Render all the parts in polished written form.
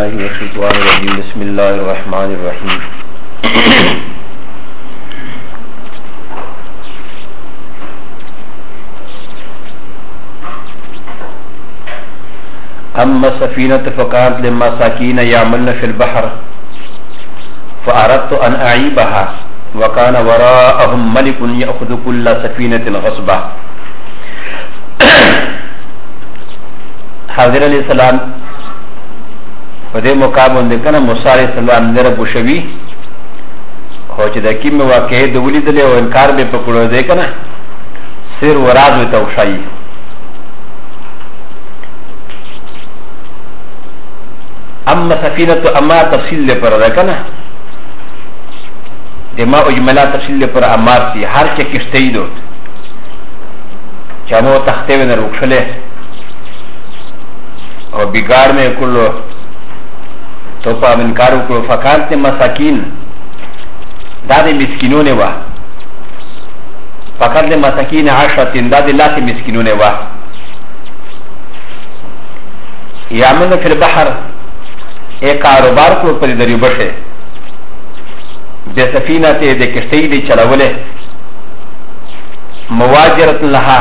بالله من الشيطان الرجيم بسم الله الرحمن الرحيم أما السفينة فكانت للمساكين يعملن في البحر فأردت أن أعيبها وكان وراءهم ملك يأخذ كل سفينة غصبا. حضر علیہ السلام پدې مقام باندې کنه موسی علیہ السلام نه بوشوي او چې د کیم واقعې د ولیدل او انکار به پکړو دی کنه سر وراز وي توشای. اما سفینه اما تفصیل پر ده کنه دما اجمالا تفصیل پر امار سی هر چې کشته دو چمو تخته ونه روښله او بگار میں کلو تو پا انکارو کلو فکانت مساکین داد مسکینون وا فکانت مساکین عشرتین داد لاس مسکینون وا یامن فی البحر ایک کاروبار کو پر دریو بشه بے سفینہ تے دے کشتی دی چلاولے مواجرت لہا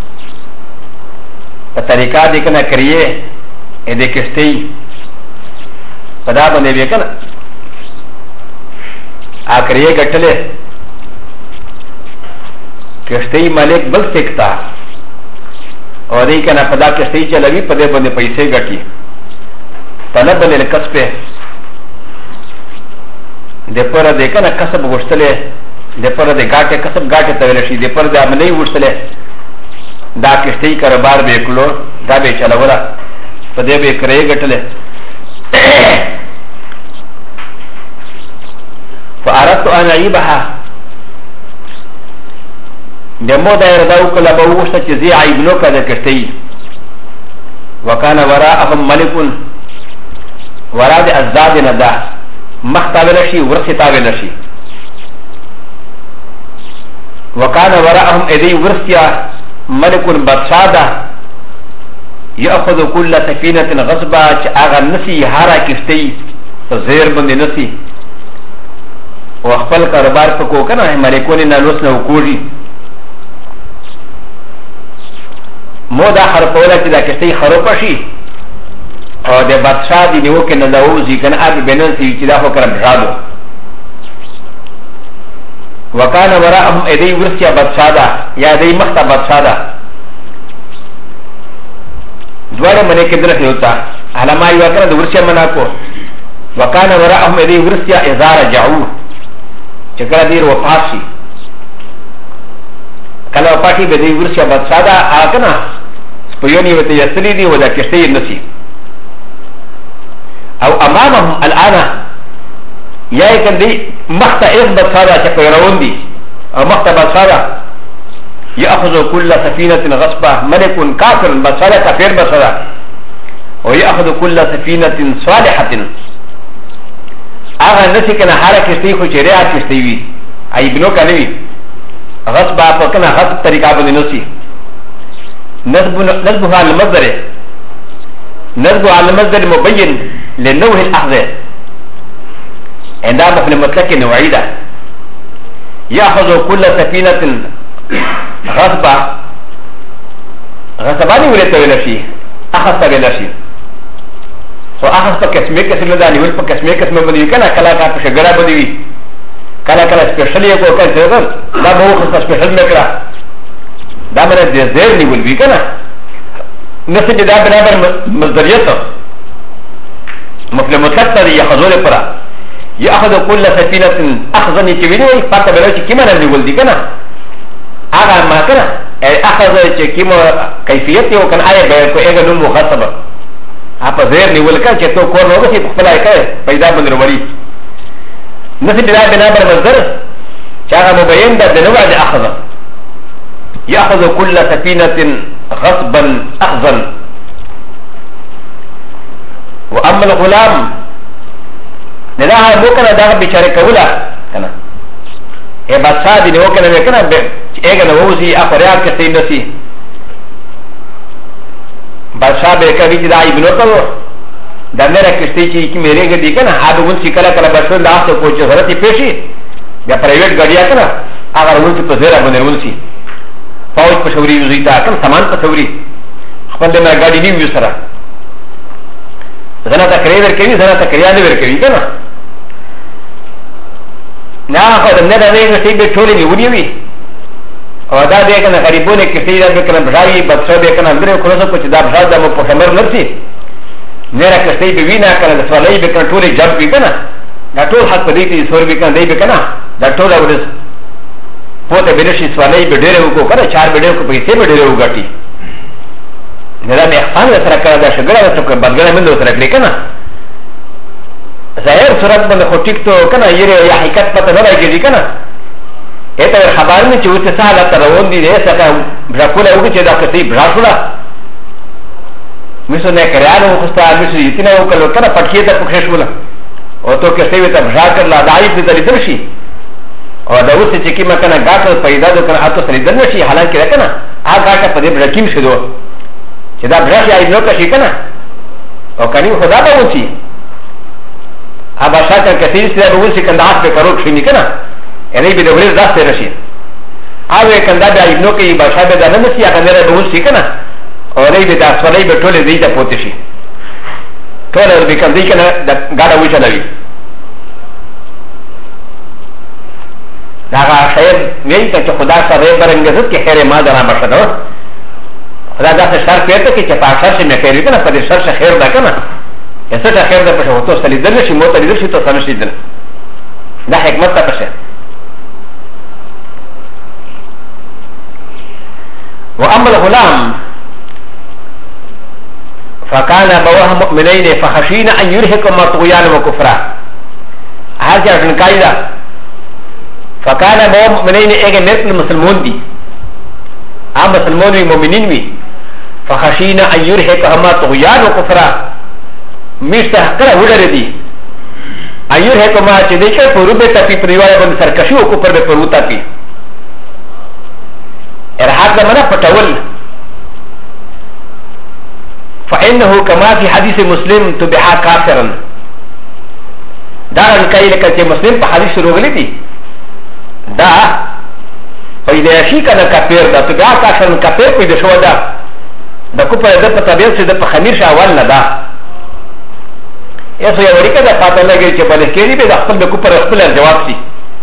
پا طریقہ دیکھنا کریے ا د کشتی پدا باندې وکنه اکریه ګټلې کشتی مالک بل سکتا او دې کنه پدا کشتی چلوي پدې باندې پیسې ګټي طلب له کسب د پر دې کنه کسب غوښتلې د پر دې ګاټه کسب ګاټه ته ویل شي د پر دې عملي غوښتلې دا کشتی کاروبار به کړو دا به چلولا پدې به کرے غټلې فاردت ان عيبها دمو دا يرداو کله به وشته چې زی عيب نو کده کشتي وکانه وراءهم ملك ورا د ازداد ندا مختابل شي ورثتاب نشي وکانه وراءهم اذي ورثيا ملك بادشاہ يأخذ كل سفينة غصبا اغا نسي هارا كشتي زير بند نسي وخفل كاربار فكو كنا ملكوني نالوسنا وكوري مو دا خرطولا چه دا كشتي خروپا شي او دا بادشاہ دي نيو كنا داوزي كنا آبي بننسي چه دا خو کرم جادو وكان وراءهم ادي ورسيا بادشاہ دا یا ادي مختا بادشاہ دا دواره منه کې درته ہوتا علما یو کړه د ورشیا منا کو وکانه وراهم دې ورشیا اذا رجعوا چې کله دې وفاشي کله وفاشي به دې ورشیا بادشاہ دا اکنه سپيوني وته یسلی دی ودا کشته نسی او امامهم الان یا کندي مخته اس بادشاہ چې پیروان دي او مخته بادشاہ يأخذ كل سفينة غصبا ملك كافر بصرا كافر بصرا ويأخذ كل سفينة صالحة أغا نسي كنا حالة كشتي خو شريعة كشتيوي أي بنو كانوي غصبا فكنا غصب طريقة بني نسي نسبها على المصدر نسبها على المصدر مبين لنوه الأخذ عندما في المطلق نوعيدة يأخذ كل سفينة غصبا غصباني ولته ولا شيء اخذت ولا شيء واخذت كسمه كسمه داني ول كسمه كسمه بدي كلا كلا کا شجره بدي كلا كلا سپیشل یو کو کله دا مو خص سپیشل میکرا دا مر دې زیر نی ول وی کنه نسې دا برابر مصدریت مطلب مطلق ته یاخذول پرا یاخذ كل سفينه اخذني چې ویني پته بلوي چې کیمه نه ول دي کنه اغا ما كنا اخذ كيمو كيفيتي وكان آيه بيكو ايغا نمو غصبا اپا زير نيول كان چه تو كور نوغسي بخفلاي كاي پیدا بند روالي نسي بلا بنابر مصدر چاگا مبين دا دنوع دا اخذ يأخذ كل سفينة غصبا اخذا واما الغلام نداها موكنا داغا بچاره کولا كنا اے بادشاہ دی نو کنه وکنه اګه نو وزي افریاد کته نسی بادشاہ به کوي چې دا ابن کو دا میرا کشتی چی کی میرے گا دی کنا آدھو انسی کلا کلا بشور لاستو کوچے ضرورتی پیشی یا پرائیویٹ گاڑیا کنا اگر انسی پا زیرہ بندر انسی فوج پا شوری وزیتا کن سامان پا شوری خپل دے میرا گاڑی نیو سرا زنا تا کریور کری زنا تا کریانے ور کری کنا نا خود میرا دے کشتی بے چھولی نیونی ہوئی اور دا دے کنا غریبونے کشتی دا بے کنا بھرائی بدسو بے کنا اندرے کھلوسا کچھ دا بھراد دا مو پوشمر نرسی میرا کشتی بے وینا کنا دا سوالی بے کنا ٹولی جب بی کنا دا ټول حق په دې کې سور به کنه دی به کنه دا ټول اورس پوته بلشي سوالای به ډېر وکړو کنه چار به ډېر کو پیسې به ډېر وګټي نه دا به احسان سره کړه دا شګړه سره بدګړه مند سره کړی کنه ظاهر صورت باندې خو ټیک ته کنه یې یا حقیقت پته نه راګی کنه اته خبر نه چې وته ساله تر روان دي دې څنګه برکوله وګ چې دا کتي براشولا مسو نه کړهانو خو ستاسو مسو یتنه وکړو کنه پټکی ته پخښ ولا او تو کسی وی تا بشار کر لا دائی پی تلیدر شی او دا اوسی چکی مکنا گاٹر پیدا دو کنا آتو سلیدر نشی حالانکہ رکنا آگ گاٹر پا دی برکیم شدو چی دا برشی آئی نو کشی کنا او کنی خدا با اونسی آب بشار کر کسی سی دا اونسی کن دا آس پی کروک شینی کنا یعنی بی دا وریز داستے رشی آوے کن دا بی آئی نو کئی بشار بی دا نمسی آگا نیره با اونسی کنا او ری بی دا سوالی بی طولی دیتا پوتی شی ټول به کندې کنه د غاډه وې چلوي دا شاید وی ته خدا سره برنګزت کې خیر ما درا بشدو خدا دا څه شر پیته کې چې پاکشر شي مې کوي کنه په دې شر څه خیر ده کنه یسه څه خیر ده په هوته سلی دل شي مو ته دل شي ته سن شي دل دا حکمت ته پشه واما الغلام فكان ابواه مؤمنين فخشينا ان يرهقهما طغيانا وكفرا هذا كان قاعده فكان ابواه مؤمنين اجى مثل المسلمون دي ام مسلمون المؤمنين وي فخشينا ان يرهقهما طغيانا وكفرا مستحقر ودردي ان يرهقهما چې دغه پروبه تپی پریوار باندې سرکشي او کوپر به پروتا پی ارهاق زمانہ پټول فإنه كما في حديث مسلم تبعا كافرا دارن كاي لك مسلم في حديث روغلي دي دا فإذا شي كان كافر دا تبعا كافرا كافر في دشوا دا دا كوبا دا بطبيعة سي دا بخمير شاوال دا يسو يوريكا دا فاتن لگه چه بلسكيري بي دا خپل دا كوبا رخپل الجواب سي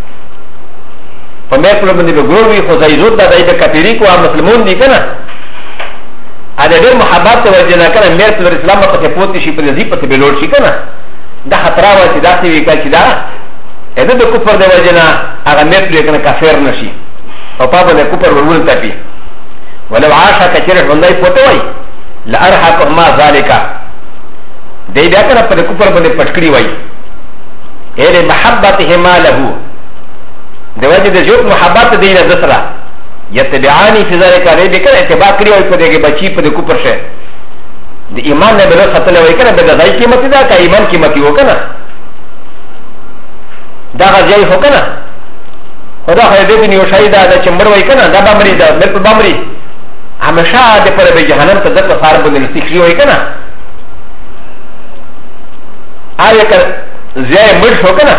فمير پلو بندي بگروي خو زيزود دا دا كافري كو مسلمون دي كنا ا دې محبت ته ورجنا کنه مېر پر اسلام په ته پوت شي په دې په ته بلوړ شي کنه دا خطر و چې داسې وی کړي دا اته د کفر دی ورجنا هغه مېر پر کنه کافر نشي او په باندې کفر ورول تپي ولو عاش کثیر باندې پوت وای لا ارحق ما ذالک دې بیا کنه په کفر باندې پټکړی وای اې محبته ما له د وجه د جو محبت دی نه دسرا يتبعاني في ذلك ربي كان اتباع كري او پدې کې بچي په کوپر شه د ایمان نه بل خطر وای کنه د ځای قیمت دا کا ایمان قیمتي وکنه دا غځي هو کنه خدا خدای دې نیو شاهد دا چمبر وای کنه دا بامري دا بل بامري همیشه د پر به جهنم ته ځکه فار باندې نسخري وای کنه آیا که زای مړ شو کنه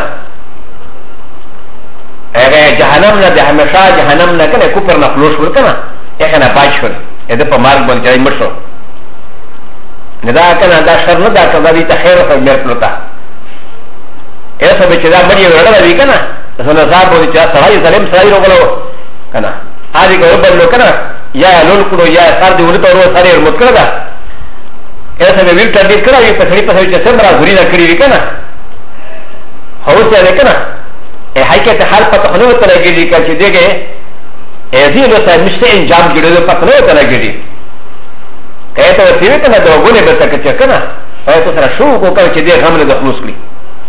اگر جهنم نه د همیشه جهنم نه کنه کوپر نه خلوص ورکنه اګه نه پاش ور اده په مارګ باندې ځای مرشو نه دا کنه دا شر نه دا کړه دې ته خیر په مېر پلوتا ایسه به چې دا مړی ورړل وی کنه زنه صاحب وې چې سړی ظلم سړی وګلو کنه هغه ګوربل نو کنه یا لول کړو یا سر دې ولته ورو سره مت کړه دا ایسه به ویل تدې کړه یې په سړی په چې سمرا غوري نه کړی وی کنه هوڅه ده کنه حقیقت حال پتہ نہیں ہوتا لگے جی کہ دیکھے ایسی ہوتا ہے مشتے انجام جڑے تو پتہ نہیں ہوتا لگے جی کہتے ہیں سیوے کنا دو گنے بتا کہ چکنا اور تو سرا شو کو کہ دیکھ ہم نے دخلوص کی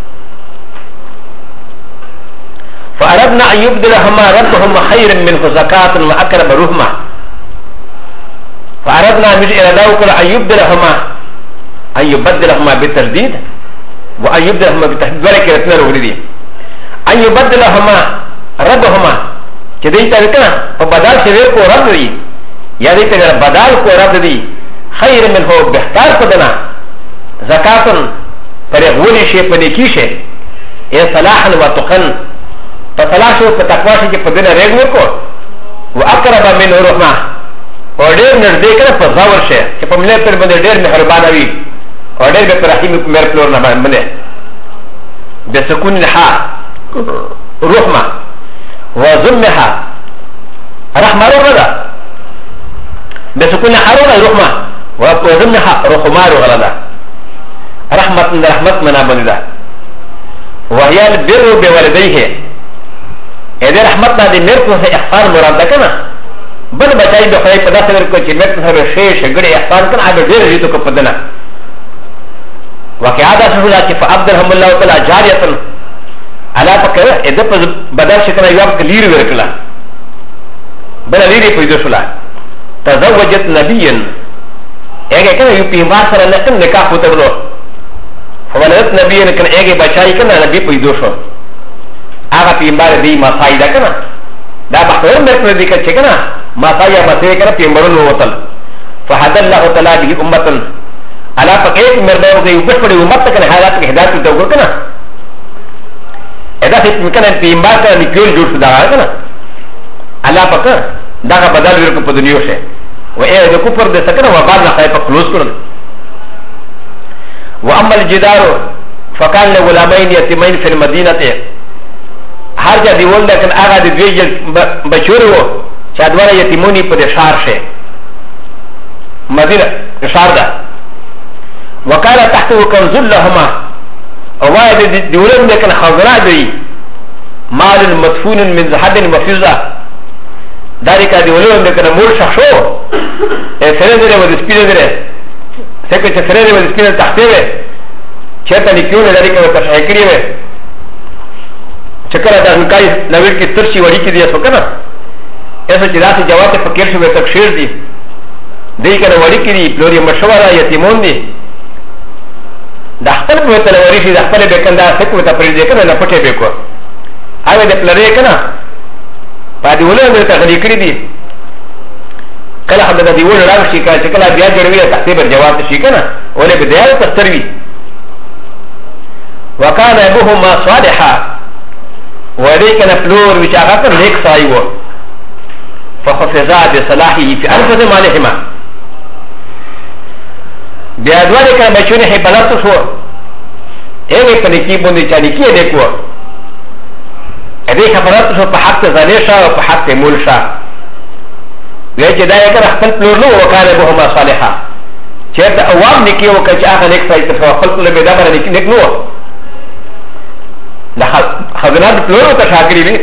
فاردنا ان يبدلهما ربهما خيرا منه زكاة واقرب رحمة فاردنا مش ارادوا ان يبدلهما بالتشديد وان يبدلهما بالتشديد ولكن اثنين ولدي ان يبدلهما ربهما چې دې ته کنه په بدل شوی کو رب دی یا دې ته بدل کو رب دی خیر منه بهتر پدنا زکاتن پر غولی شي په نیکی شي ای صلاحا و تقن په صلاح شو په تقوا شي چې په دې رېګ وکړو و اقرب من رحمه او ډېر نږدې کړه په زاور شي چې په ملت پر باندې ډېر مهربان وي او ډېر به رحیم مر پلور نه باندې بسكون الحاء رحمه وضمها رحمه رغدا بسكون الحاء رحمه وضمها رحمه رغدا رحمة رحمة منا بندا وهي البر بوالديه إذا رحمتنا دي مركو سے احسان مراد کنا بل بچائی بخوائی پدا سور کو چی مرکو سر شیش گڑی احسان کنا آگا دیر جیتو کو پدنا وقعادا سہولا چی فعبدالحم اللہ تعالی جاریتن علا پک اذا پا بدر شکنا یواب لیر ورکلا بلا لیری پیدو شلا تزوجت نبیین ایگا کنا یو پیمبار سر نکن نکاح ہوتا بلو فولدت نبی نے کنا ایگے بچائی کنا نبی پیدو شو آغا پیمبار دی ماسائی دا کنا دا بحثور مرکن دی کچھ کنا ماسائی مسئلے کنا پیمبرون وطل فحد اللہ تعالی بھی امتن علا پک ایک مردوں سے اوپر پڑی امت کنا حالات کی ہدایت تو کنا ادا سے کنا پیمبار کنا نکیول جوڑ شو دا کنا علا پک دا کا بدل ورکو پا دنیو شے و اے دا کفر دے سکنا و بعد نخوائی پا کلوز کرن واما الجدار فكان لغلامين يتيمين في المدينه هرجا دي ولد كان اغا دي دويجل بچورو چادوارا يتيموني پر شار شه مدينه شار ده وقال تحته كنز لهما ووايد دي ولد كان خضراء دي مال مدفون من ذهب وفضه ذلك دي ولد كان مول شخصو سرندره ودسبيله سکه چې سره دې ول سپینه تحته وي چېرته لیکونه لري کوي تر شکرې وي چکر دا نکای نویر کې ترشي وړي کې دي څه کنه ایسه چې راځي جواب ته فکر شوی تکشیر دي دې کنه وړي کې دي پلوري مشوره یتیمون دي د خپل په تل وړي شي د خپل به کنده سکه ته پرې دې کنه نه پټه به کو هغه دې پلوري کنه پاتې ولې ته غلي کړی دي کله هم د دې ول راو شي چې کله بیا جوړوي تحته بر جواب شي کنه ولې به دیال تستروي وکانه ابوهما صالحا ولې کنه پلور چې هغه تر نیک سای وو فخفزا بصلاحه في انفذ مالهما بیا دوه کنه بچونه حفاظت شو ایوه په نکی باندې چا نکی دې کو دې حفاظت شو په حق زلیشا او په حق مولشا ویچه دا یکر اخفل پلور نو وکاله بهما صالحا چهرده اوام نکی وکر چه آخر نیک سایی ترخوا خفل پلور بیدا برا نیک نو دا خزنات پلور تا شاکری بی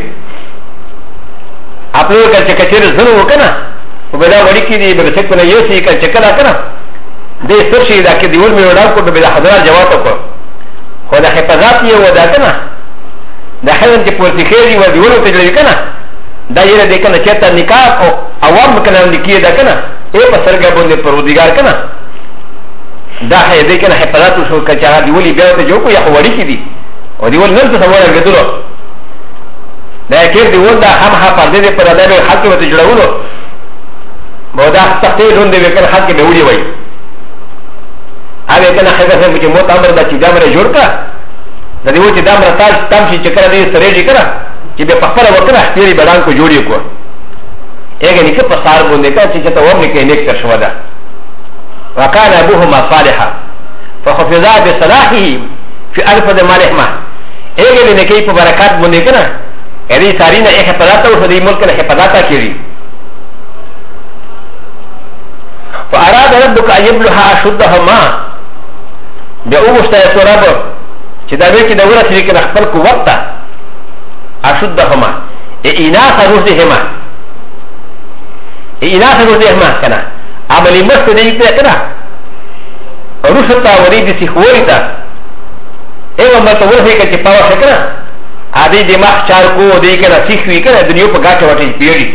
اپلور کر چه کچیر زنو وکنا و بیدا وڑی کی دی بگا سکونا یوسی کر چکلا کنا دی سرشی دا که دیول می وڑاو کرد بیدا خزنات جواتو کر خو دا حفظاتی و دا کنا دا حیون چه پورتی خیری و دیولو تجلوی کنا دا یره دې کنه چې ته نکاح او عوام کنه نکیه دا کنه ای په سرګه باندې پرودګار کنه دا هي دې کنه حفاظت شو کچا دی ولي بیا ته جو کو یا وړي کی دي او دی ول نن څه وړه غدلو دا کې دی ول دا هم ها پردې دې پر ادب حق وته جوړولو مودا تختې لون دې کنه حق به وړي وای هغه کنه هغه څه چې مو تامر دا چې دا مره جوړ کا دا دی و چې دا مره تاج تام شي چې کړه دې سره دې کړه چې به پخپله وکړه اختیاري بدان کو جوړی کو هغه نیکه په سار باندې کا چې ته ورنه کې نیک تر شو ده وکال ابوهما صالحا فخفضا بصلاحه في الفظ مالهما هغه نیکه په برکات باندې کنه هغه ساری نه حفاظت او دې ملک نه حفاظت کړی فاراد ربك ان يبلغ اشدهما باوسط رب چې دا وی چې دا ورته کې خپل قوت ته اشدهما اناث رشدهما اناث رشدهما كنا عملي مستدعي كنا رشدتا وريد سيخوريتا ايوه ما تقول هيك تشباوه كنا هذه دماغ شاركو دي كنا سيخوي كنا دنيو بغاته واتي بيوري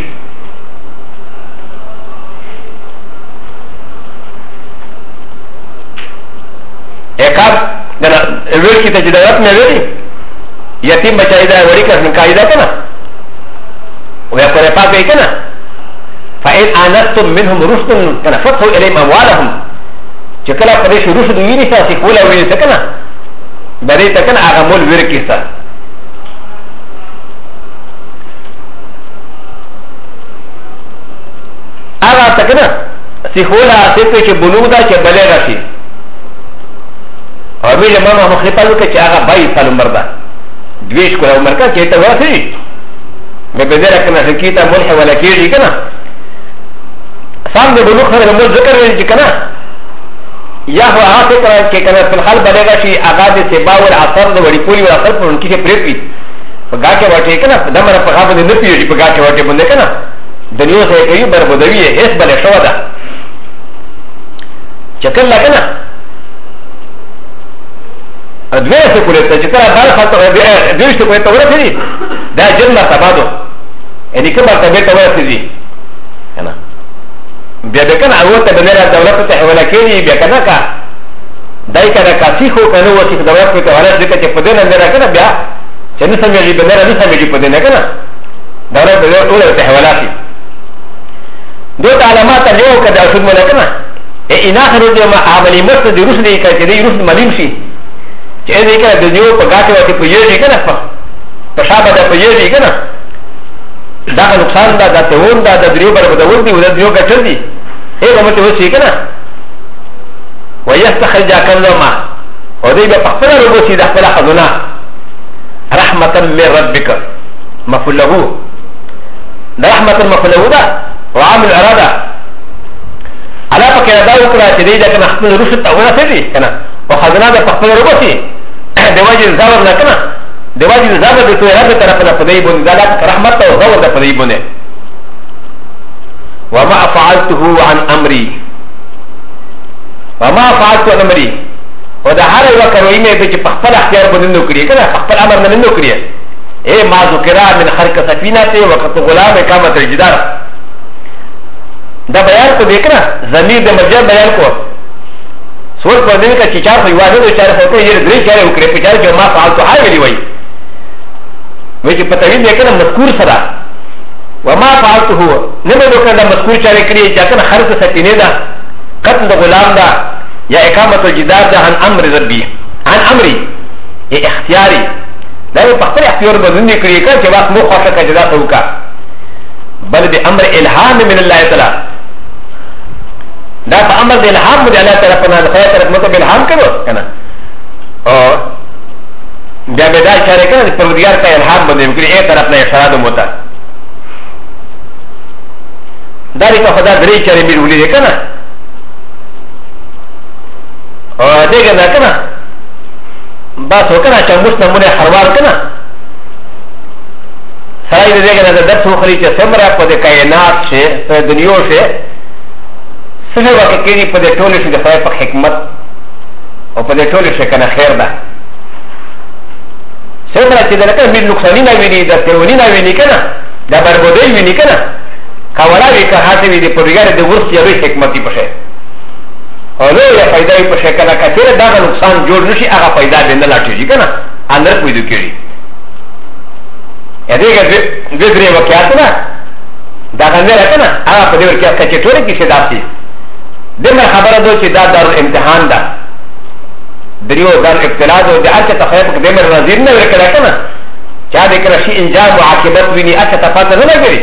اكاب دنا ويركي تجدارات ميوري یتیم بچائی دا وڑی کر نکائی دا کنا ویا قرآن پاک گئی کنا فَإِنْ آنَسْتُمْ مِنْهُمْ رُشْدًا كَنَا فَتْحُوا إِلَيْهِمْ أَمْوَالَهُمْ چې کله په دې شروع شو د وینې سره سیکوله وینې څه که نه برې ته که نه هغه مول ویر کیسه هغه ته که نه سیکوله سیکوله چې بلوغ ده چې بلغه شي او بیا امام مخلفه وکړه چې هغه 22 سال عمر ده 2 کاله عمر کا چې ته ورسېږي مې به دې راکنه حقیقت ملح ولا کېږي که نه سام د بلوغ سره مول ذکر ویل چې که نه یا هو هغه فکر چې که نه په الحال بلغه شي هغه د سبا ول اثر د وړي پولي ول اثر په ان کې پرېږدي په ګاټه واټې که نه دمره په هغه باندې نه پیږي په ګاټه واټې باندې که نه د نیو ځای کوي بربدوي یې هېڅ بلې شوه ده چې کله که نه دوی څه کولې ته چې کله بار خاطر دوی څه کوي ته ورسېږي دا جن مرتبه ده یعنې کوم مرتبې ته ورسېږي که نه بیا به که نه هغو ته به نه دولت ته حواله کېږي بیا که نه که دای که نه که سیخ و که نه و سیخ دولت ته حواله ځکه چې په دې نه نه که نه بیا چې نه سمېږي به نه سمېږي په دې نه که نه دولت به ټوله ته حواله شي دو ته علامات یو که د اشود مله که نه ایناخ روزې عملي مست د روس دی که چې دی روس ملیم شي چې دې که د نیو په ګاټې واټې په یېږي که نه په شا به ده په یېږي که نه دغه نقصان ده دا تهون ده د دریو بربدول دي و د دریو ګټل دي هغه مته وشي که نه ویستخرج کنزهما او دی به په خپله روبوسي د خپله خزونه رحمتا من ربک مفعول له د رحمتا مفعول له ده وعامل اراده علا پکې دا وکړه چې دی ده که نه خپل رشد ته ورسېږي که نه او خزانه ده په خپله روبوسي د وجې زور نه که نه د وجې زور د توی رب طرف نه په دی باندې دا رحمت او زور ده په دی باندې وما فعلته عن امري وما فعلته عن امري و دا هر یو کروي مې چې په خپل اختیار باندې نو کړی که نه په خپل امر نه نو کړی اے ما ذکر من خلق سفینه وقت غلام اقامت الجدار دا بیان کو دیکھنا ضمیر د مرجع بیان کو سوچ پر دې کا چې چار په یوازې د چار په یې درې چاره وکړي په چار کې ما فعلته هاي ویلی وای وای چې پته ویني کنه مذکور سره وما فعلته نه به وکړه مذکور چاره کړی چې کنه خلق سفینه ده قتل د غلام ده یا اقامت الجدار ده عن امر ربي عن امري ای اختیاري دا په خپل اختیار باندې کړی چې واس مو خوښه کړه دا توکا بل به امر الهام من الله تعالی دا په امر د الهام د الله تعالی په نه خدای طرف مطلب الهام کړو کنه او بیا به دا چاره کړه پروردگار کا الهام باندې کړی ای طرف نه اشاره موتا دا ریکه خدا درې چاره میولې ده کنه او دغه نه کنه بس وکنه چې موږ نمونه خروار کنه سړی دغه نه درس وخري چې څومره په د کائنات شي په دنیا شي څه وکړي کېږي په دې ټولې شي د خدای په حکمت او په دې ټولې شي کنه خیر ده څومره چې دلته مې نقصان نه ویني د تیرونی نه ویني کنه دا بربودي ویني کنه کاولا وی که هاته وی د پرګار د ورس یوې حکمتي پشه او له یا فائدہ په شکل کثیر دا نقصان جوړ نشي هغه فائدہ به نه لاټیږي کنه اندر پیدا کیږي ادهګه د درې واقعات نه دا غنره کنه هغه په دې ورکه کچې ټوله کې شداسي دغه خبره ده چې دا دار امتحان ده دریو دار ابتلا ده د اته تخیف کې دمر نظیر نه ورکړه کنه چا دې کړه شي انجام او عاقبت ویني اته تفاته نه لګري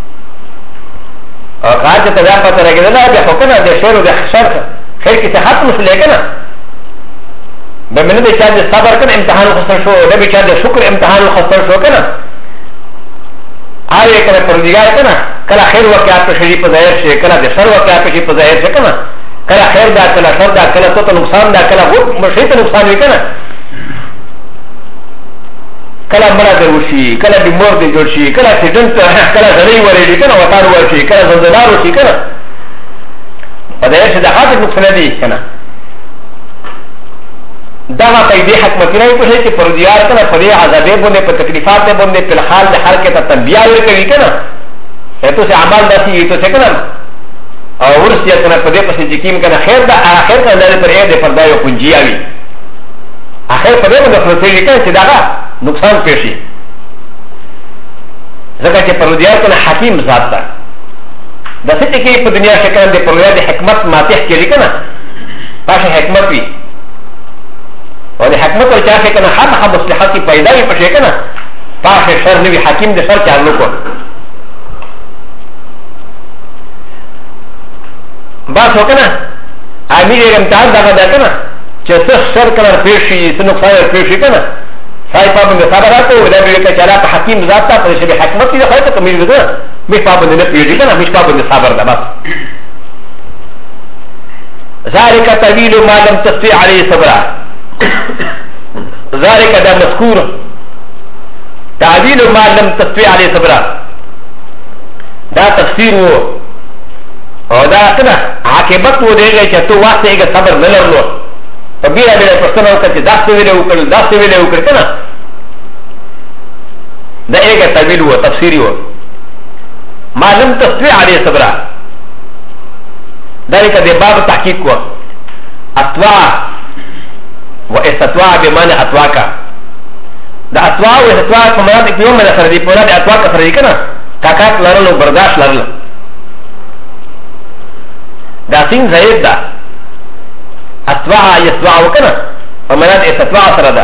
او کاجه ته دا پته راګل نه ده خو کنه د شر او د شر خیر کې څه حق مسله کنه به منه د چا د صبر کنه امتحان خسر شو د به چا د شکر امتحان خسر شو کنه آئے کنه پروردگار کنه کله خیر واقعات په شریف ظاهر شي کله د شر واقعات په شریف ظاهر شي کنه کله خیر دا کله شر دا کله تو نقصان دا کله مشي ته نقصان وي کنه کله مړه د وشي کله د مور د جوړ شي کله اکسیډنټ کله زړی ورېږي کنه وتار ورشي کله زلزلہ وشي کنه په دې چې د حادث نقصان دي کنه دا ما پیدا حکمت نه په چې پردیار کنه په دې عذابې باندې په تکلیفات باندې په حال د حرکت تنبیه ورکوي کنه ته څه عمل داسي ته څه کنه او ورسیا کنه په دې پسې چې کیم کنه خیر دا اخر کنه پر دې پردای او پنجیاوي اخر په دې باندې فرصتي کنه چې دا نقصان پېشي ځکه چې پردیار کنه حکیم ذات ده د څه کې په دنیا کې کنه د پردیار د حکمت ماتح کې کنه پاشه حکمت وي او د حکمت او چا څه کنه خامخا مصلحت پیدا وي پشه کنه پاشه شر نه وي حکیم د شر چالو کو بس وکنه امیر امتحان دغه ده کنه چې څه شر کړه پیښ شي څه نقصان پیښ شي کنه سای پابند صبر راته ودا به کې چلا په حکیم ذات ته پر شی حکمت دې خو ته کمیر ده مش پابند نه پیږي کنه مش پابند صبر ده بس ذالک طویل ما لم تستطيع عليه صبرا ذالک ده مذکور تعویل ما لم تستطيع عليه صبرا دا تفسیر وو او دا کنه عاقبت وو دیږي چې تو واسطه یې صبر نه لرلو په بیره بیره پښتنه وکړه چې داسې ویلې وکړل داسې ویلې وکړ کنه دا یې تعویل وو تفسیر وو ما لم تستطيع عليه صبرا ذلك ده باب تحقيق و اطواع و استطواع بمعنى اطواعك ده اطواع و استطواع فمراد اكيوم من اخردي فمراد اطواع كفردي كنا كاكات لرل و برداشت لرل ده سين زيد ده اطواع يستواع وكنا فمراد استطواع سرده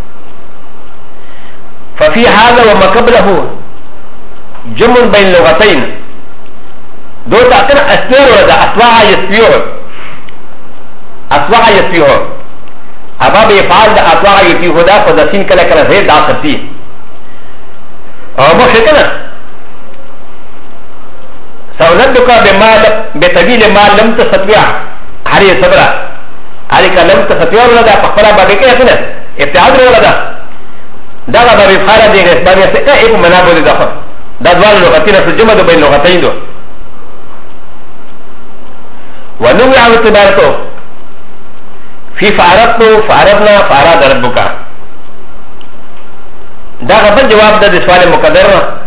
ففي هذا وما قبله جمع بين لغتين دو تاكنا اسبير ولا اطواع يسبير اطواع يسبير اباب يفعل ده اطواع يسبير ده فدسين كلا كلا زي دا خطي او مشكنا سولدك بما بتبيل ما لم تستطيع عليه صبرا عليك لم تستطيع ولا ده فقرا بابك كده ابتعاد ولا ده ده باب يفعل ده باب يسكا ايه منابل ده ده دوال لغتين في الجمع بين لغتين دو ونوع اعتبارته في فارقته فارقنا فاراد ربك ده غبر جواب ده سؤال مقدر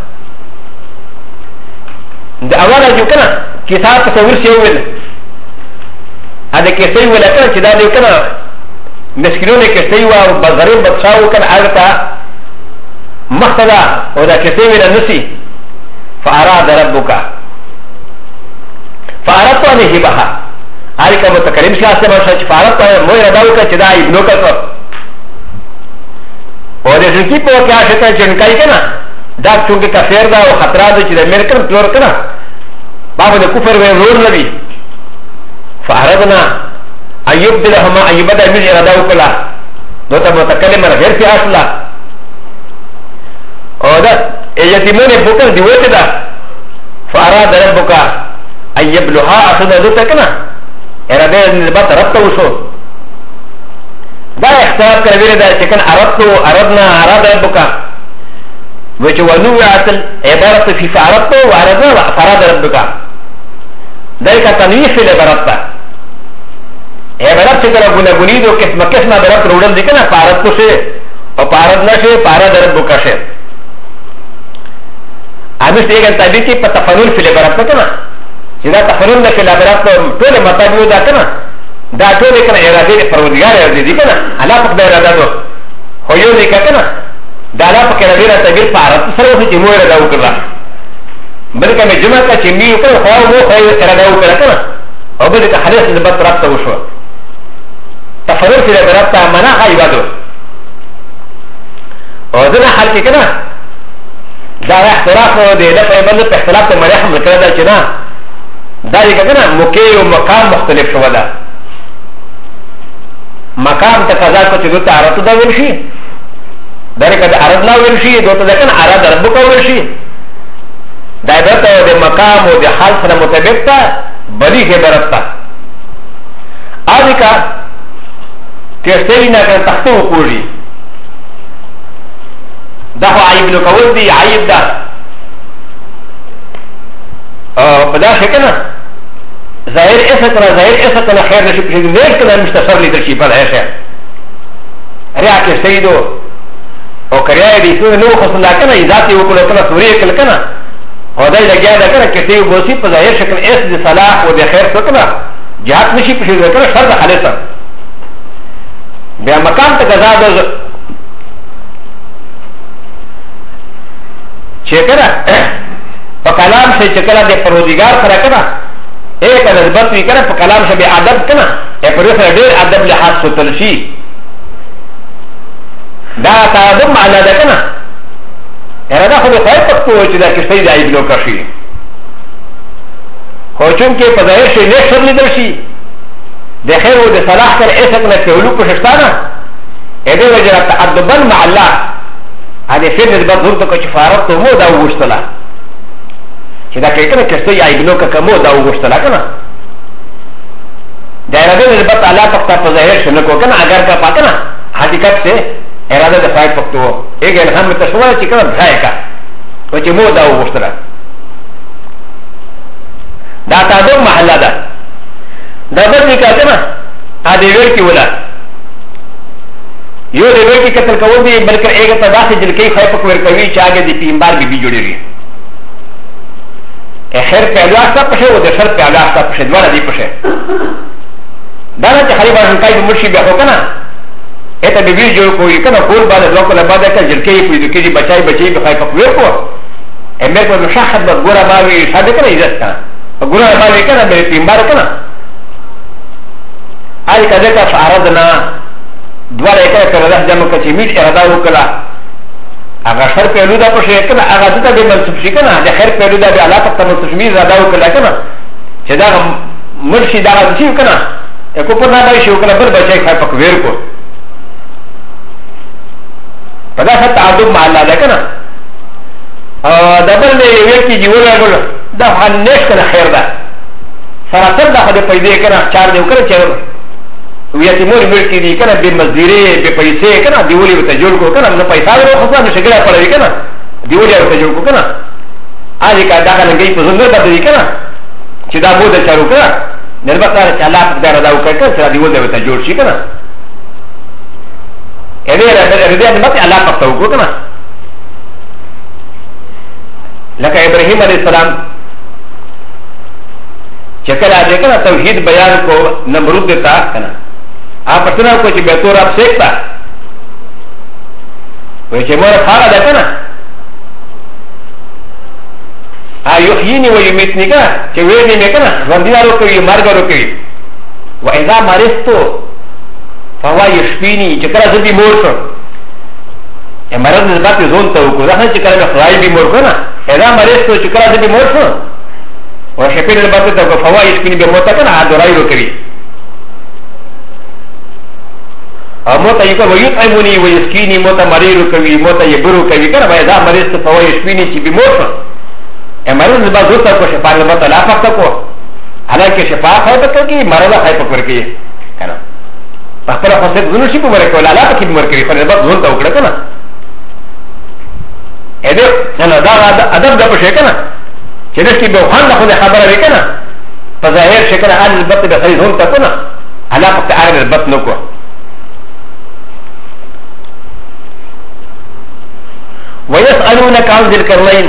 ده اولا جو كنا كتاب تصور شيء هذا كيسي ولا كنا كده جو كنا مسكينون كيسي وبغريب بتشاو كان عارفه مختلا وده كيسي ولا نسي فاراد ربك فارقت ان هبها عليك متكلم شخص ما شاء فارقت مو يداوك كذا ابنك और जिनकी को क्या कहता है जनकाई के ना डाक चूंकि कफेर दा और खतरा दे चिदे मेरे कर फ्लोर के ना बाबू ने कुफर में रोल लगी फारदना अयुब दिल हम अयुब दा मिल इरादा उकला दो तब मुतकल्लिम में غير في اصلا और दा यतीमों ने बुकर दिवते दा فاراد ربك ان يبلغها اصلا ذو تكنا اراده نسبت ربط وشو دا اختلاف كبير دا چكن عربتو عربنا اراد ربك وچ ونوعت العبارة في فعربتو وعربنا فراد ربك ذلك تنويح في العبارة عبارت چكن گنا گنيدو قسم قسم عبارت روڑن دکنا فعربتو سے و فعربنا سے فراد ربك سے امیس ایگن تابیتی پا تفنون في العبارة کنا جدا تفنون في العبارة طول مطابیو دا کنا دا ټول کنه اراده دې پروردگار اراده دي کنه الله پاک به اراده دو خو یو دې کنه دا الله پاک اراده را تعبیر فارت سره چې مو اراده وکړه بلکې مې جمعه کا چې می وکړ خو مو خو اراده وکړه کنه او بل کې حدیث دې بت رابطه وشو تفرر کې رابطه معنا عبادت او ځنه حال کې کنه دا احتراف دې له په بل په اختلاف ته مرحم کړه دا چې نه دا یې کنه موقع او مقام مختلف شو ده مقام تقاضا کو چې دوی ته عرض دا ویل شي درکه د عرض لا ویل شي دوی ته ځکه عرض رب کو ویل شي دا عبارت د مقام او د حال سره مطابق تا بلی کې عبارت تا اځکه چې نه کړه تخته وکړي دا هو عیب نو کول دی عیب دا په دا څنګه ظاهر ایسا کنا ظاهر ایسا کنا خیر نشی پشید نیل کنا مشتصر لیدر شی پر ایسا ریا که سیدو او کریای دیسون نو خصل اللہ کنا ذاتی وکلو کنا سوری اکل کنا او دای لگیا دا کنا کسی بوسی پا ظاهر شکل ایس دی صلاح و دی خیر سو کنا جهات نشی پشید کنا شر دا خالصا بیا مقام تک ازاد چه کنا پا کلام سے چکلا دی پرودگار کرا کنا ایک نسبت بھی کرنا پا کلام سے بے عدب کنا ا پر سره ډېر ادب لحاظ سوتل شي دا تعدد معنا ده کنه اراده خو د خدای پښتو چې دا کښتۍ د عیب لو کشي خو چونکې په ظاهر شي نه شر لیدل شي د خیر او د صلاح سره اسک نه کولو په شتانه ا دې وجه تعدبا مع الله ا دې فعل د بدل ته چې فارق ته مو دا وښتله چې دا کې کنه کښتۍ عیب لو کمو دا وښتله کنه د اراده د بت الله پښتا په ظاهر شنه کو کنه اگر کا پاتنه حقیقت سے اراده د فائد پښتو اګل هم ته شو چې کنه ځای کا او چې مو دا وښتله دا تعدد محله ده دا بل نه کنه ا دې ور کې ولا یو دې ور کې قتل کول دي بلکې هغه ته داسې جل کې خای پک ور کوي چې هغه دې پیمبار به جوړيږي خیر په الله څخه په او د شر په الله څخه په دوه دې په دا نه چې خلیبا هنکای د مرشي به وکنه اته به وی جوړ کوی کنه کول باندې لوکل باندې کې جلکې په دې کې بچای به خای پک ور کو امه په مشاهد د ګوره باندې شاده کنه عزت کنه ګوره باندې کنه به پیمبار کنه آی کده کا فارضنا دواره کنه پر الله جمع کچې میټ اراده وکړه هغه شر په لودا په شي کنه هغه ته به منسوب شي کنه د خیر په لودا به الله په منسوب شي اراده وکړه کنه چې دا مرشي دا شي کنه کو په نه شي کنه بل بچي خای پک ور کو پدا څه تعدد مع الله ده کنه دبل دی وی کی جوړه غول دا هنيش کنه خیر ده سره دا خو پیدا کنه چار دی وکړه چې وی ته مور ملکی دی کنه به مزدوری به پیسې کنه دیولې ته جوړ کو کنه نو پیسې ورو خو نه شګړه پړې کنه دیولې ته جوړ کو کنه اځي کا دا کنه گئی په زنده باندې کنه چې دا بده چارو کنه نربته چې الله په دره دا وکړه چې دیولې ته جوړ شي کنه ا دې دې مت الله په تو کو کنه لکه ابراهيم عليه السلام چې کله دې کنه توحید بیان کو نمرود دیتا کنه آپ پتنا کو چې به تور اپ سیکتا وای چې مور خاله ده کنه ا یحیینی و یمیتنی کنه چې وې نه کنه ژوندیارو کوي مرګرو کوي و اذا مرستو فوا یشفینی چې کله دې مور شو ا مرض نسبت زون ته کو راځي چې کله خدای دې مور کنه اذا مرستو چې کله دې مور شو و شفین نسبت ته فوا یشفینی به موت کنه ا دورایو کوي موتا یو کوي ایمونی و یسکینی موتا مریرو کوي موتا یبرو کوي کنه وای دا مریض ته فوا یشفینی چې بیمور شو ا مرض نسبت زوتا کو شفا نسبت لا فقط کو حالانکه شفا خای پکې کی مرض خای پکې کوي کنه په خپل خاصه زونه شي په ورکو لا لا پکې بیمور کوي خو نسبت زوتا وکړه کنه ا دې نه دا ادب د پښه کنه چې دې به خوان خو خبره وکړه په ظاهر شکل ان نسبت به صحیح زوتا کنه علا پکې ار نسبت نو کو ويسألونك عن ذي القرنين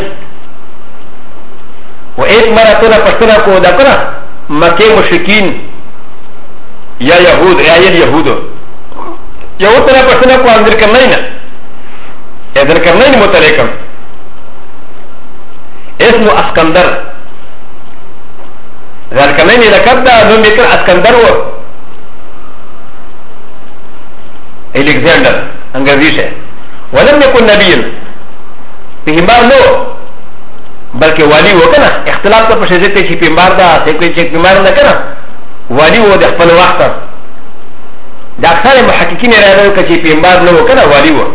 وإذ مرتنا فشتنا كودا كنا مكي مشركين يا يهود يا اليهود يهودنا فشتنا كو عن ذي القرنين ذي القرنين متلكم اسمه اسكندر ذي القرنين لقد نمكن اسكندر و الكسندر انجليزي ولم يكن نبيا پیغمبر نو بلکې والی و کنه اختلاف ته په شې ته چې پیغمبر دا څه کوي چې پیغمبر نه کنه والی و د خپل وخت دا اکثر محققین راځي چې پیغمبر نو کنه والی و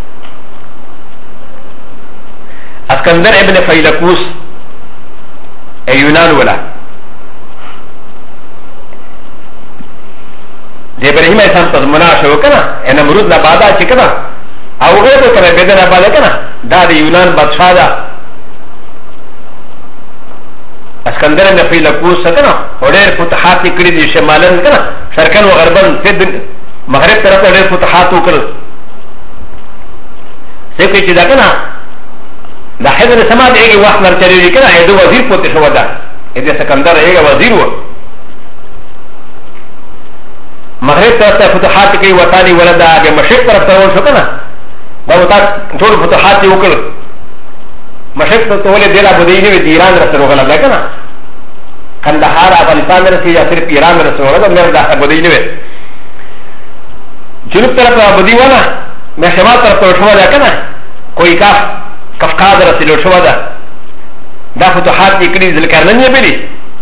اسکندر ابن فیلکوس یونان ولا د ابراهیم علیه السلام مناشو کنه ان مرود لا بادا چې کنه او غیره کنه بدنه بادا کنه دا د یونان بادشاہ دا اسکندر ابن فیلکوس کنه ډېر فتوحات کړي دي شمالن کنه شرقن او غربن په مغرب طرف ډېر فتوحات وکړل څه کوي چې دا کنه دا حضر سماعت ایک وقت نرچلی کنه ایدو وزیر پوتے شو دا ایدو سکندر ایک وزیر و مغرب طرف تا فتحات کی وطانی ولدا بے مشرق طرف تا ول شو کنه دا وتا ټول فتحات وکړ مشرق ته ولې دیلا بده دی ایران رسره غلا ده کنه کندهار افغانستان رسي یا صرف ایران رسي ولا مر دا بدی نه جنوب طرف بدی ولا مې شمال طرف ته شو دا کنه کوئی کفقاز رسي له شو دا فتوحات کړي ذکرنه بلی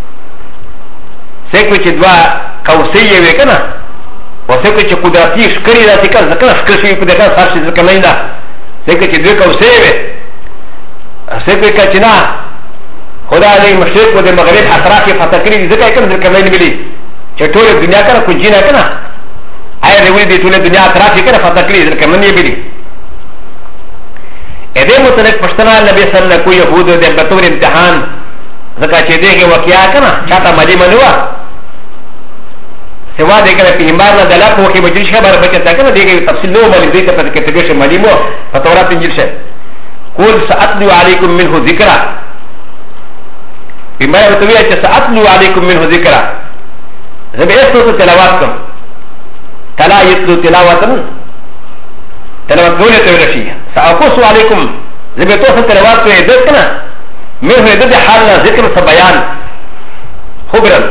سکه چې دوا کوسي وي کنه و سکه چې قدرتي شکري راځي کنه ځکه شکري په دغه سره چې ذکر نه ده سکه چې دوی کوسي وي سکه چې نه خدا دې مشرق او د مغرب اطراف کې فتح کړي ځکه کنه ذکر نه بلی چې ټول دنیا کنه کوم جنا کنه آیا دې دې ټول دنیا اطراف کې کنه فتح کړي ذکر نه بلی ا دې متعلق پښتنه نبی صلی الله علیه وسلم کو يهود د بطور امتحان ځکه چې دغه واقعیا کنه چاته مالي منوا سوا دغه په ایمان نه دلا په کې بجلی خبر بچا کنه دغه تفصیل نو مالي دې ته پته کې تګشه مالي مو په تورات انجیل شه قول ساتلو علیکم منه ذکر بما يتوي چې ساتلو علیکم منه ذکر زه به ایستو تلاوت کوم تلا یتلو تلاوتن تلاوت ولې ته ورشي ساقص علیکم زه به تاسو تلاوت کوم دې کنه مې هو دې حالنا ذکر څه بیان خبرن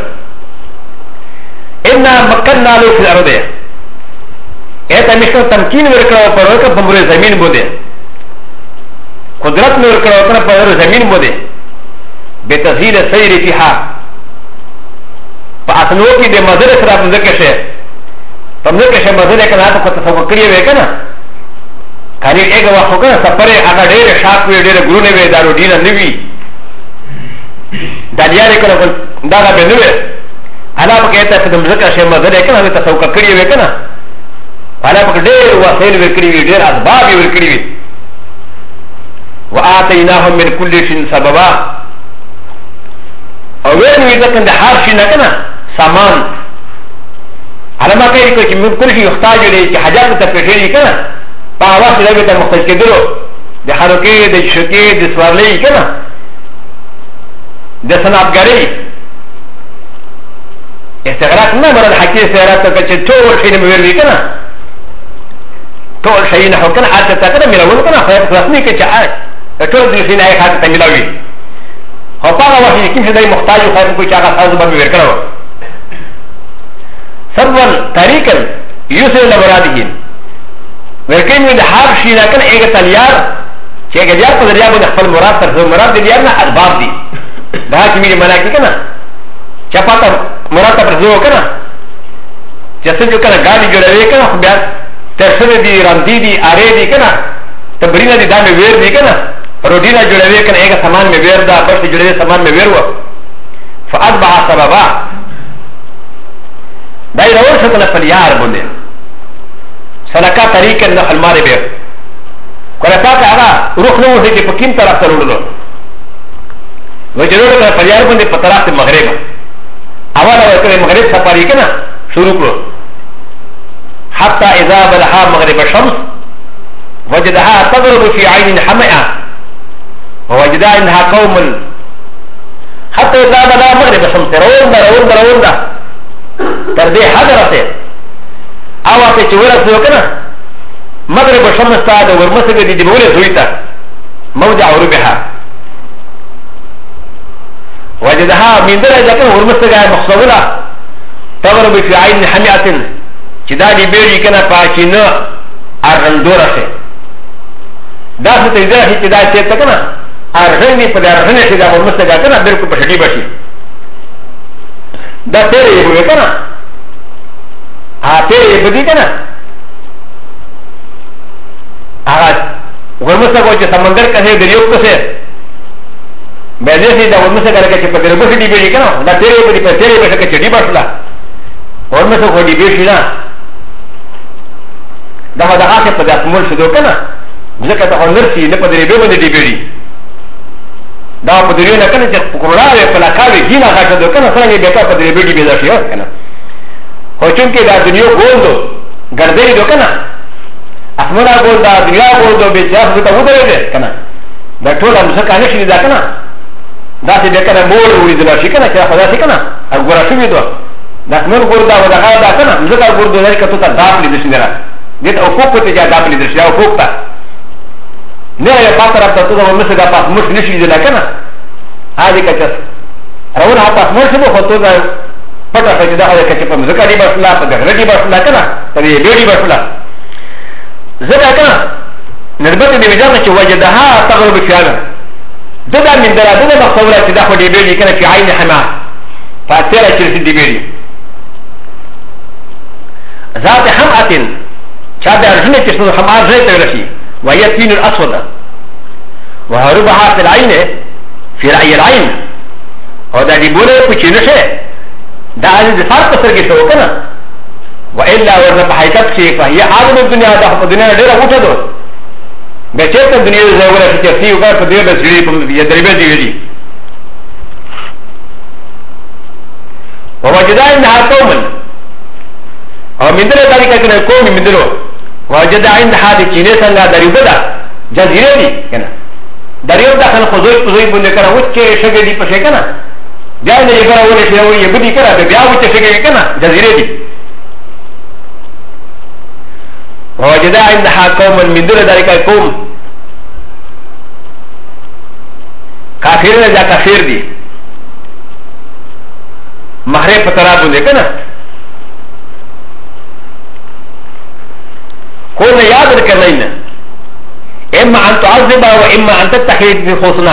ان مكننا له في الارض اته مشکل تمکین ورکړو په ورکه په مور زمين بده قدرت نور کړو کنه په ور زمين بده به تزهيل سير فيها فاتنو کې د مزر سره په ځکه شه په ځکه شه مزر کنه ته تصور کړی وې کنه کله هغه وخت کنه سفر هغه ډېر شاک وی ډېر ګرونه وی دارو ډیر نه وی دا دیاره کنه دا به نه وي انا په کې ته د ځکه شه مزر کنه ته تصور کړی وې کنه انا په ډېر وسایل ورکړي وی ډېر اسباب ورکړي وی وآتيناهم من كل شيء سببا او وين يذكر ده هر شيء نكنا سامان على ما كان يقول من كل شيء يحتاج اليه حاجات تفكيري كنا باواس لبيت المختلف كدرو ده حركه ده شكي ده سوارلي كنا ده صنعتكاري استغراق ما مرة الحكي سيارات تكتش طول شيء مبيري كنا طول شيء نحو كنا حتى تكنا ملون كنا خير خلاصني كتش ټول دې شي نه حاجت ته ملاوي او هغه وخت کې چې دای محتاج خو کوئی چاغه تاسو باندې ورکړو سبون طریقا یوسف لبرادین ورکین د هر شي نه کنه ایګه تلیار چې هغه په ذریعہ باندې خپل مراد تر مراد دې نه اسباب دي دا چې موږ معنا کې کنه چپاته مراد تر زو کنه چې څنګه کنه ګاډي جوړوي کنه خو بیا ترسره دي راندي دي اره دي کنه تبرینا دي دا مې ویر دي کنه روډینا جوړوي کنه هغه سامان مې ویر دا بس جوړوي سامان مې ویر و فاتبع سببا دای راو شتنه فلیار باندې سلکا طریق النحل ماره به کله پاک هغه روح نو هي چې پکیم طرف ته وړلو و جوړه کړه فلیار باندې په طرف مغرب اول ورته مغرب سفاری کنه شروع کړو حتى اذا بلها مغرب الشمس وجدها تضرب في عين حمئة ووجد انها قوم حتى اذا بدا مغرب الشمس روندا تردي حضرته اواتي چورا سوكنا مغرب الشمس تاد ورمسك دي بوله زويتا موضع عروبها وجدها من درجة كان ورمسك مخصوصة تضرب في عين حمئة چدا دي بيجي كنا پاچينو ارندورا سے دا څه ته ځای چې دا چې تکنه ارغنی په ارغنی چې دا ورمسته دا کنه بالکل په شډي بشي دا تیرې یو کنه تیرې بدی کنه هغه ورمسته کو چې سمندر کښې دریو کښې به دې دا ورمسته کړه چې په دریو شډي بشي کنه دا تیرې بدی په تیرې بشي چې شډي بشلا ورمسته کو دی بشي نه دا هغه په داسمول شدو کنه ځکه ته نرسي نه په دې به باندې دی بیري دا په دې نه کنه چې کومراوي په لکاوي دینه غاټه د کنه څنګه به په دې بیري به ځي کنه خو چې دا دنیا ګوندو ګرځي دو کنه اسمنه ګول دا دنیا ګوندو به ځاف ته ودرې کنه دا ټول هم څه کنه شي دا کنه دا چې به کنه مور وې د شي کنه چې خدا شي کنه وګوره شي دو دا نور ګور دا ودا دا کنه ځکه ګور دې کته ته داخلي دي شي نه دې او فوق ته ځا داخلي دي شي او فوق ته نه یې پاتره ته ته ورمسه دا پاس مش نشي دي لکنه هغه کچس راول حتى مرشد خطوة پتا فجدا هذا كتب مذكري بسلا پدغردي بسلا كنا تبي بيدي بسلا زكا كنا نربط دي بجامة وجدها تغلب فيانا ددا من درا ددا مخصولة تدخل دي بيدي كنا في عين حما فاتيرا چرسي دي بيدي ذات حمعة شاد أرجنة تسنو حمار زيت ورشي وهي التين الأسود وهربها في العين في رأي العين ودا دي بوله كوچي نشه دا عزيز فرق سرگي شو كنا وإلا ورنا بحيثت شيء فهي عالم الدنيا دا حق الدنيا ليرا وچا دو بچهت الدنيا زاولا في ترسي وقار فدير بس جري يدربه دي ودي ووجدا عندها قوما او من دل ذلك كنا قوم من دلو وجدا عندها دي چينه سنگا دريبه دا جزيره دي كنا دريب دا كان خزوي بنده كنا وچه شگه دي پشه كنا بیا نه یې غره ولې شو یې بدی کړه بیا و چې څنګه کنه جزیره دي وجد عندها قوم من دون ذلك قوم کافرون دا کافر دي محرم پترا بنده کنه کو نه یاد کړئ نه اما ان تعذب و اما ان تتخذ بحسنا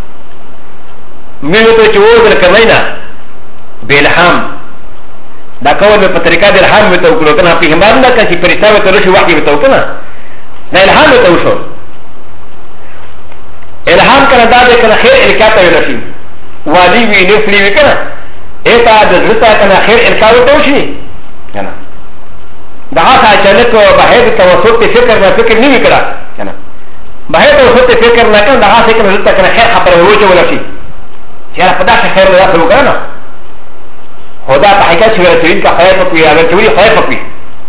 ميوتو چوزر کرنینا بالحام دا کول په طریقه د الهام متو کړو کنه په همبان دا چې پرېتا وته رشي واقع متو کنه دا الهام متو شو الهام کنه دا د کنه خیر الکاته ویل شي وادي وی نفلی وی کنه ایتا د زړه کنه خیر الکاو ته شي کنه دا هغه چې له بهر توسط فکر نه فکر نه وکړه کنه بهر توسط فکر نه کنه دا هغه کنه خیر خبره وچه ولا شي يا فدا خير لا تلقانا هدا تحقيقات شغلتين كخير فقوي على تولي خير فقوي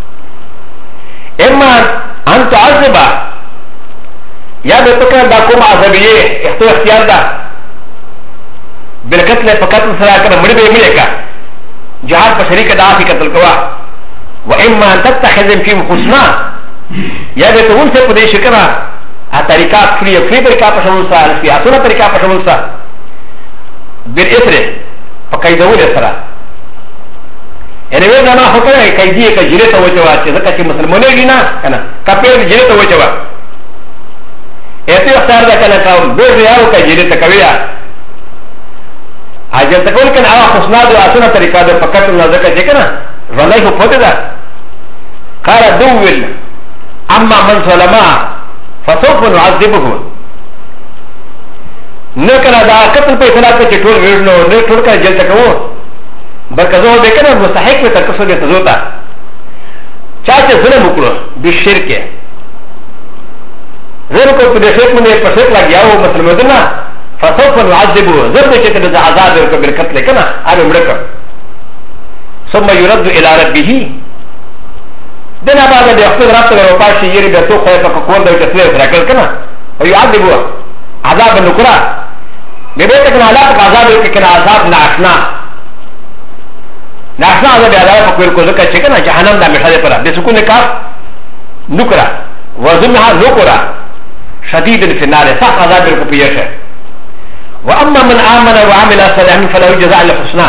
اما ان تعذب يا بتوكا داكم عذابيه اختيار دا بالقتل فقط سراكنا مربي ملكا جهاد بشريك دا في قتل كوا واما ان تتخذ فيهم حسنا يا بتقول سيقضي شكرا الطريقات في طريقه پشمولسا في اصول طريقه پشمولسا بالإثر فكيدول إثرا يعني وين أنا حكنا كيدية كجريتا وجوا كذا كشي مسلمون لينا كنا كبير جريتا وجوا إيه اختار ذا كنا كم بيريا وكجريتا كبيرا أجل تقول كنا على خصنا دو أسنا طريقة دو فكرت نزكا جكنا رناي هو فوت ده قال دول أما من سلما فسوف نعذبه نكنا دا قتل په اصطلاح کې ټول ورنو نه ټول کا جلته کوو برکزو به کنه مستحق په تکسو دې تزوتا چا چې ظلم وکړو به شرک زر کو په دې شرک باندې په شرک لګیاو مسلمانونه فسوف نعذبه زر دې چې د عذاب ورکو بالقتل کنه هغه مړک ثم يرد الى ربه دنا بعد دې خپل رب ته ورپاشي یری به تو خو په کوم ډول کې سره راکړ کنه او يعذبه عذاب النكرة ببيتك العذاب عذاب كنا عذاب ناشنا ناشنا عذاب عذاب فكوير كوزكا چكنا جهنم دا مشاهده پرا بسكون كاف نكرة وزنها نكرة شديد في النار صح عذاب الكفية واما من امن وعمل صالحا فله جزاء الحسنى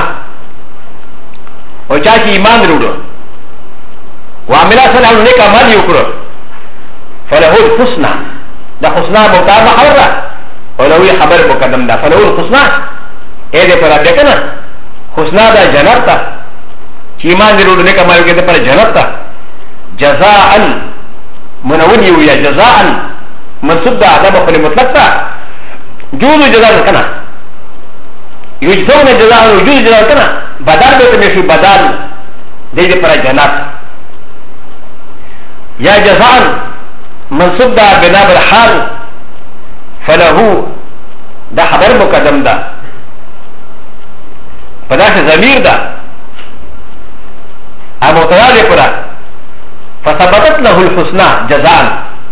وچاچی ایمان روڑو وعمل صالحا نیک عمل یکړو فله الحسنى دا حسنى متابع خبره ولو خبر مقدم دا فلو الحسنى اے دے پر دیکھنا حسنى دا جنت تا ایمان دے روڑنے کا مالو کے دے پر جنت تا جزاء منون یو یا جزاء منصوب دا عذاب خپل مطلق تا جوز جزاء کنا یجزون جزاء وجوز جزاء کنا بدل به تمشي بدل دے پر جنت یا جزاء منصوب دا بنا بالحال فله دا خبر مقدم دا فداش ضمیر دا مبتدا دے پورا فثبتت له الحسنى جزاء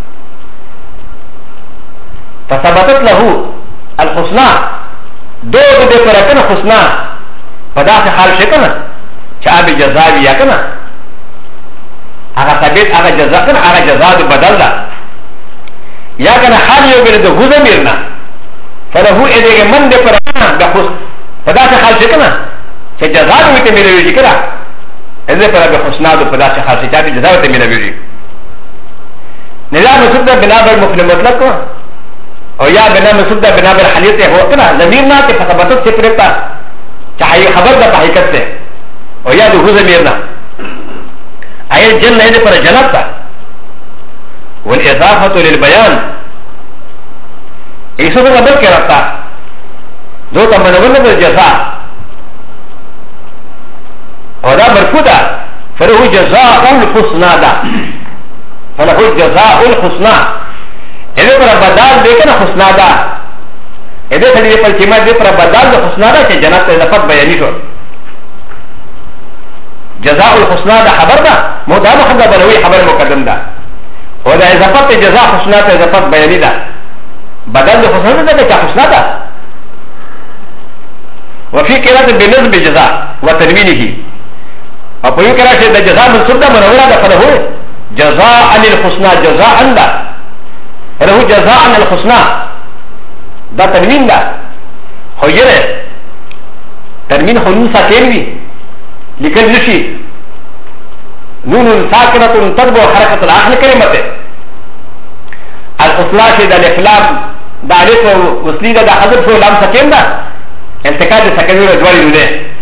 فثبتت له الحسنى دو دے پورا کنا حسنى فداش حال شکنا چا بھی جزاء یا کنا اگا ثابت اگا جزاء کنا اگا جزاء بدل دا یا کنا حال یو بل د غو ضمیر نه فله ادغه من د پرانا د خص فدا سے خال شکنا چې جزاء وته ملوي کړه اذا پر به حسناد فدا سے خال چې چا جزاء وته ملوي نظام مسعود بنا بر مفعول مطلق او یا بنا مسعود بنا بر حلیت هو کنا ضمیر نہ کہ ثبت سے پرتا چاہے خبر دا حقیقت سے او یا دو ضمیر نہ اے جن نے پر جنت تھا والاضافه للبيان ایسو کا خبر کیا رکھتا دو تمنون در جزاء اور دا مرفودا فله جزاء الحسنى دا فله جزاء الحسنى اذا پر بدال دیکھنا حسنى دا اذا سلی پر قیمت دے پر بدال دا حسنى دا کہ جنت اضافت بیانی شو جزاء الحسنى دا خبر دا مدام خبر بنوی خبر مقدم دا اور دا اضافت جزاء حسنى تا اضافت بیانی دا بدل دا حسنى دا کہ حسنى دا وفي قراءة بنسب جزاء وتنوينه او په یو قراءة چې د جزاء منصوب ده منوره ده فله جزاء عن الحسنى جزاء ده فله جزاء عن الحسنى ده تنوين ده خو یې تنوین خو نون ساکن وي لیکل نشي نون ساکنه تتبع حرکت الاخر کلمته الحسنى چې د الافلام د الف وصلی ده د حذف لام ساکن ده انتقال د سکوي رجوالي نه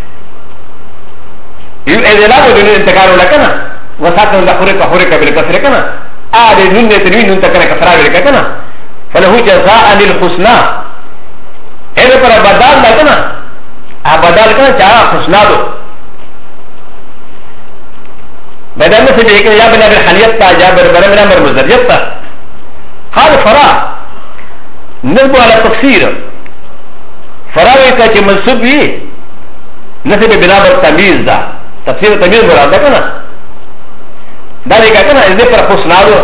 یو ادلا د دې انتقال ولکنه وساته د خوري په خوري قبل کسره کنه ا دې نون دې تنوین نون تکنه کسره ولکنه فله جزاء للحسنى اې پر بدل لکنه ا بدل کنه چا حسنا دو بدل نه څه کې یا بنا بالحلیت تا یا بربرمنا امر مزریت تا قال فرا نسبه على تفسير فراوی کا چې منصوب وي نسب بنا بر تمیز دا تفسیر تمیز مراد ده کنه دا دې کنه دې پر حسنادو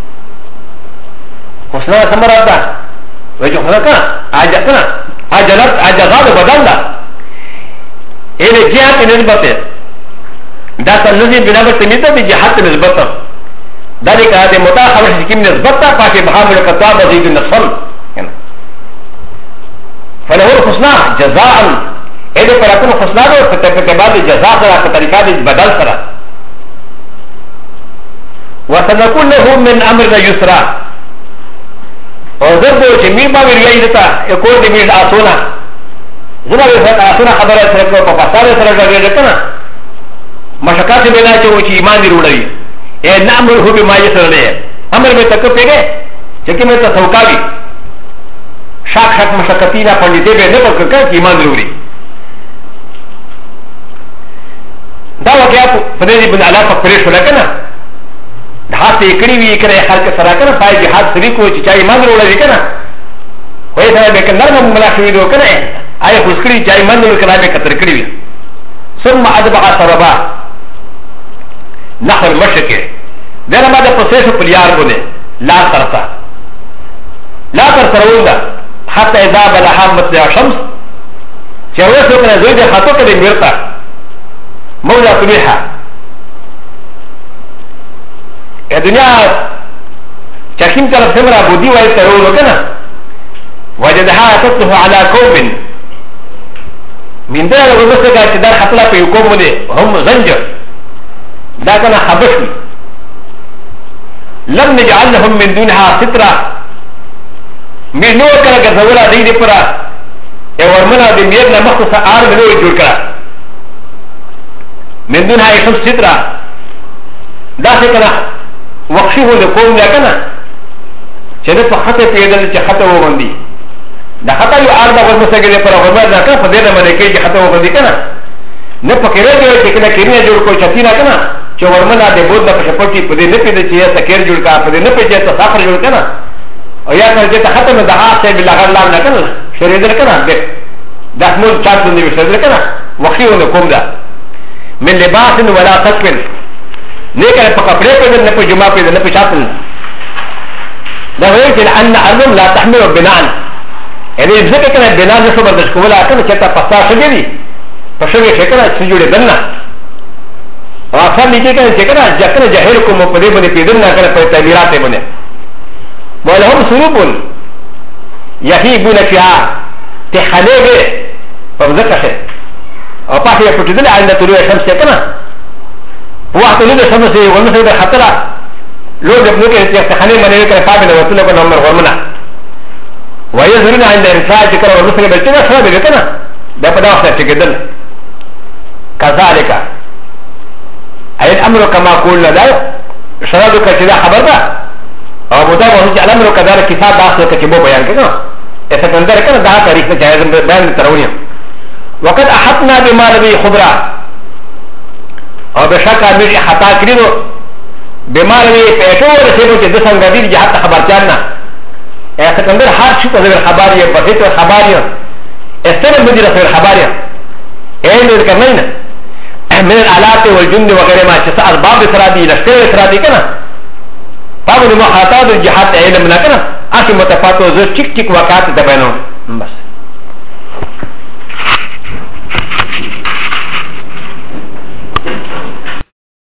حسنا سمراد ده وجه خدا کنه اجا کنه اجلت اجغاد بدل ده اې جهات نسبت دا تنزیل بنا بر تمیز ده جهات نسبت دا دې کنه متأخر حکیم نسبت ده پاکه بحامل کتاب زید النصل فله الحسنى جزاء اذا فرقنا الحسنى فتبعد جزاء سرا كطريقه بدل سرا وسنقول له من امرنا يسرا وذربو جميع ما يريدتا يقول دمير اسونا زنا اسونا خبر سرا کو پاسار سرا غيرتنا مشکات بنا چ وچ ایمان ضروري اے نامره بما يسر امر میں تک پیگے چکه میں تصوکاوی شاک شاک مشکتی نا پندیتے بے نپر کرکر کی ایمان ضروری دا واقعا فدیدی بن علا پک پریش ہولا کنا دھات سے اکڑی وی اکڑی خلق سرا کنا پای جہاد سری کو چاہی ایمان ضروری کنا ہوئی سرا بے کنر میں ملاقوی دو کنا آئے خسکڑی چاہی ایمان ضروری کنا بے کتر کڑی وی ثم ادبع سربا نحو المشرق دینا ما دا پسیش پلیار بنے لا ترسا لا ترسرون دا حتى إذا بلغ مطلع الشمس شهوة سوكنا زوج خطوك لمرتا مولى طبيحة الدنيا شاكين طرف سمرا بودي ويترون وكنا وجدها تطلع على كوب من دار الرسل كدار خطلا في يقوم هم زنجر دا كان حبشي لم نجعل لهم من دونها سترة میر نو کړه غزولا دې دې پرا ای ورمنه دې میر نه مخصوصه آر مې نو جوړ کړه من دون هاي خمس سترا دا څه کړه وقشي هو د قوم لا کنه چې د خطه پیدل چې خطه و باندې دا خطه یو آر دا ورمسه کې پرا ورمنه دا کنه په دې نه باندې کې چې خطه و باندې کنه نه پکې راځي چې کنه کینه جوړ کو چتی نه کنه چې ورمنه دې بود نه په پټي په دې نه پیدا چې سکیر جوړ کا په دې نه پیدا چې سفر جوړ کنه او یا کنه چې ختم د هغه څه بل غیر لام نه کنه شری در کنه د اسمول چات باندې وشل در کنه وخیونه کوم ده من لباس ولا تکن نه کنه په کپڑے په نه په جمعه په نه په چاتل دا وایي چې ان ارم لا تحمل بناء یعنی ځکه کنه بنا نه څه برداشت کوله کنه چې تا پستا شګي په شګي شکره چې جوړه دنه او اصل دې کنه چې کنه ځکه جاهل کوم په دې باندې پیدل نه کنه په تعبیرات باندې ولهم سروب يهيبون فيها تخليبه فبذكر او پاکه پټیدل عند طلوع الشمس کنا وقت طلوع الشمس والمسجد الخطره لو ابن كده يستخدم من يذكر قابل وصل له نمبر ورمنا ويظهرون عند الانسان ذكر والمسجد بالكنا شرب كنا ده بدا وقت كده كذلك اي الامر كما قلنا ده شرابك كذا خبر ده او متابعه الامر كذلك كتاب داخل كتبه بيان كده اسكندر كده ده تاريخ جائز بيان ترونيه وقد احطنا بما لدي خبره او بشك امر خطا كده بما لدي پیټو رسېږي چې د څنګه دي جهات خبر چانه اسکندر هر شي په خبريه بسيطه خبريه استنى مدير في الخبريه ايه اللي ذكرناه من الالات والجند وغيرها ما تشاء اسباب اسرادي لشكر اسرادي كنا طبعا المحاطات الجهات علم لكنا اخي متفاتو زو تشك تشك وقات تبينون بس